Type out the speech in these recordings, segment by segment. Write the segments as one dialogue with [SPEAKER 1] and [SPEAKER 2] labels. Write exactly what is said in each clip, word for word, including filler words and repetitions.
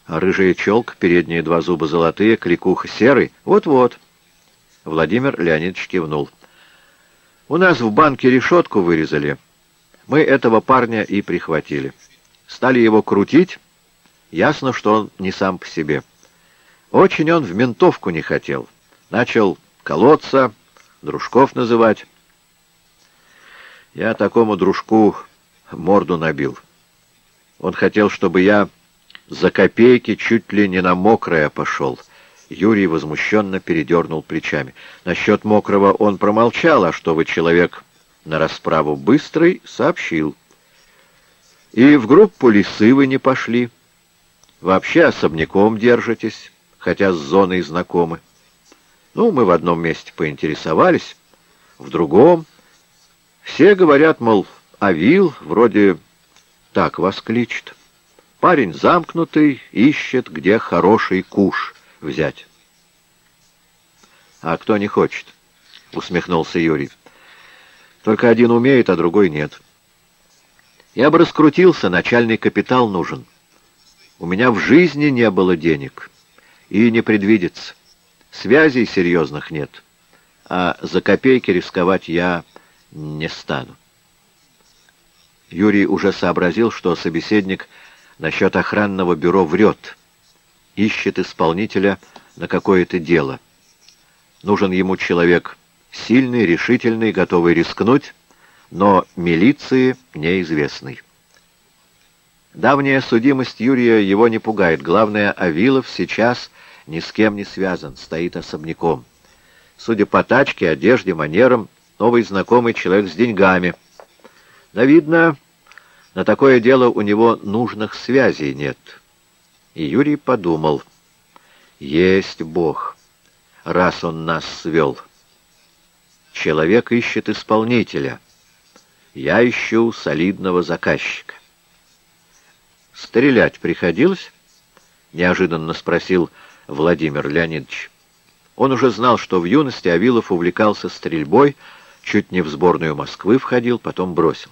[SPEAKER 1] А рыжая челка, передние два зуба золотые, кликуха серый? Вот-вот. Владимир Леонидович кивнул. У нас в банке решетку вырезали. Мы этого парня и прихватили. Стали его крутить. Ясно, что он не сам по себе. Очень он в ментовку не хотел. Начал колоться, дружков называть. Я такому дружку морду набил. Он хотел, чтобы я за копейки чуть ли не на мокрое пошел. Юрий возмущенно передернул плечами. Насчет мокрого он промолчал, а что вы человек на расправу быстрый, сообщил. И в группу лисы вы не пошли. Вообще особняком держитесь, хотя с зоной знакомы. Ну, мы в одном месте поинтересовались, в другом. Все говорят, мол, Авил вроде так вас кличет. Парень замкнутый, ищет, где хороший куш взять. «А кто не хочет?» — усмехнулся Юрий. «Только один умеет, а другой нет. Я бы раскрутился, начальный капитал нужен. У меня в жизни не было денег, и не предвидится. Связей серьезных нет, а за копейки рисковать я не стану». Юрий уже сообразил, что собеседник насчет охранного бюро врет, ищет исполнителя на какое-то дело. Нужен ему человек сильный, решительный, готовый рискнуть, но милиции неизвестный. Давняя судимость Юрия его не пугает. Главное, Авилов сейчас ни с кем не связан, стоит особняком. Судя по тачке, одежде, манерам, новый знакомый человек с деньгами. Да, видно, на такое дело у него нужных связей нет. И Юрий подумал: есть Бог, раз он нас свел. Человек ищет исполнителя. Я ищу солидного заказчика. «Стрелять приходилось?» — неожиданно спросил Владимир Леонидович. Он уже знал, что в юности Авилов увлекался стрельбой, чуть не в сборную Москвы входил, потом бросил.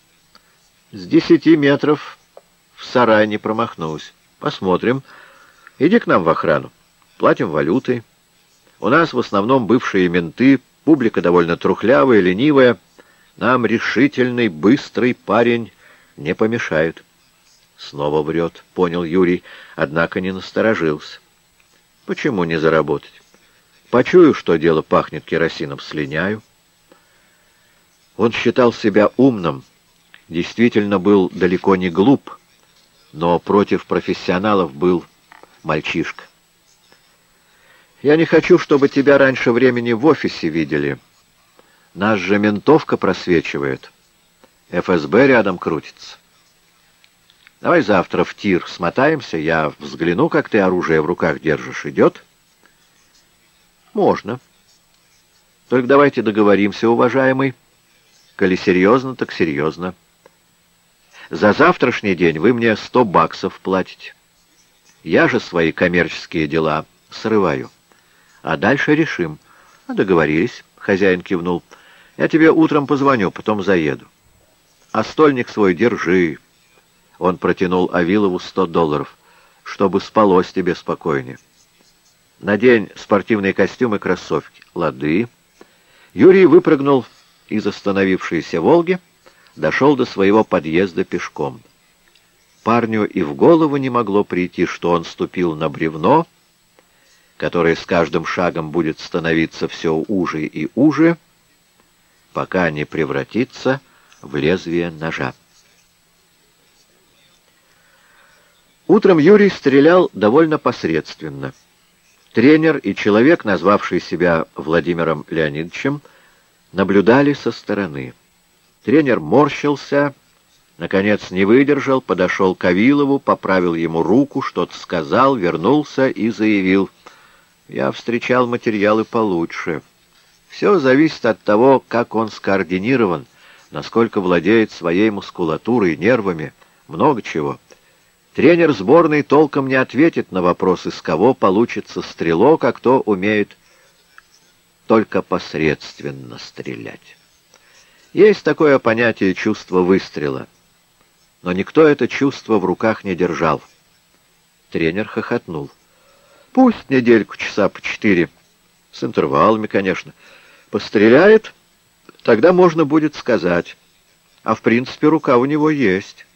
[SPEAKER 1] «С десяти метров в сарай не промахнулся. Посмотрим. Иди к нам в охрану. Платим валютой. У нас в основном бывшие менты, публика довольно трухлявая, ленивая. Нам решительный, быстрый парень не помешает». «Снова врет», — понял Юрий, однако не насторожился. «Почему не заработать? Почую, что дело пахнет керосином, слиняю». Он считал себя умным, действительно был далеко не глуп, но против профессионалов был мальчишка. «Я не хочу, чтобы тебя раньше времени в офисе видели. Нас же ментовка просвечивает. эф эс бэ рядом крутится. Давай завтра в тир смотаемся, я взгляну, как ты оружие в руках держишь. Идет?» «Можно. Только давайте договоримся, уважаемый. Коли серьезно, так серьезно. За завтрашний день вы мне сто баксов платите. Я же свои коммерческие дела срываю. А дальше решим». «Договорились», — хозяин кивнул. «Я тебе утром позвоню, потом заеду. А стольник свой держи». Он протянул Авилову сто долларов, чтобы спалось тебе спокойнее. «Надень спортивный костюм и кроссовки». «Лады». Юрий выпрыгнул из остановившейся «Волги», дошел до своего подъезда пешком. Парню и в голову не могло прийти, что он ступил на бревно, которое с каждым шагом будет становиться все уже и уже, пока не превратится в лезвие ножа. Утром Юрий стрелял довольно посредственно. Тренер и человек, назвавший себя Владимиром Леонидовичем, наблюдали со стороны. Тренер морщился, наконец не выдержал, подошел к Авилову, поправил ему руку, что-то сказал, вернулся и заявил: «Я встречал материалы получше. Все зависит от того, как он скоординирован, насколько владеет своей мускулатурой, нервами, много чего. Тренер сборной толком не ответит на вопрос, из кого получится стрелок, а кто умеет только посредственно стрелять. Есть такое понятие чувство выстрела, но никто это чувство в руках не держал. Тренер хохотнул. Пусть недельку часа по четыре. С интервалами, конечно. Постреляет, тогда можно будет сказать. А в принципе рука у него есть.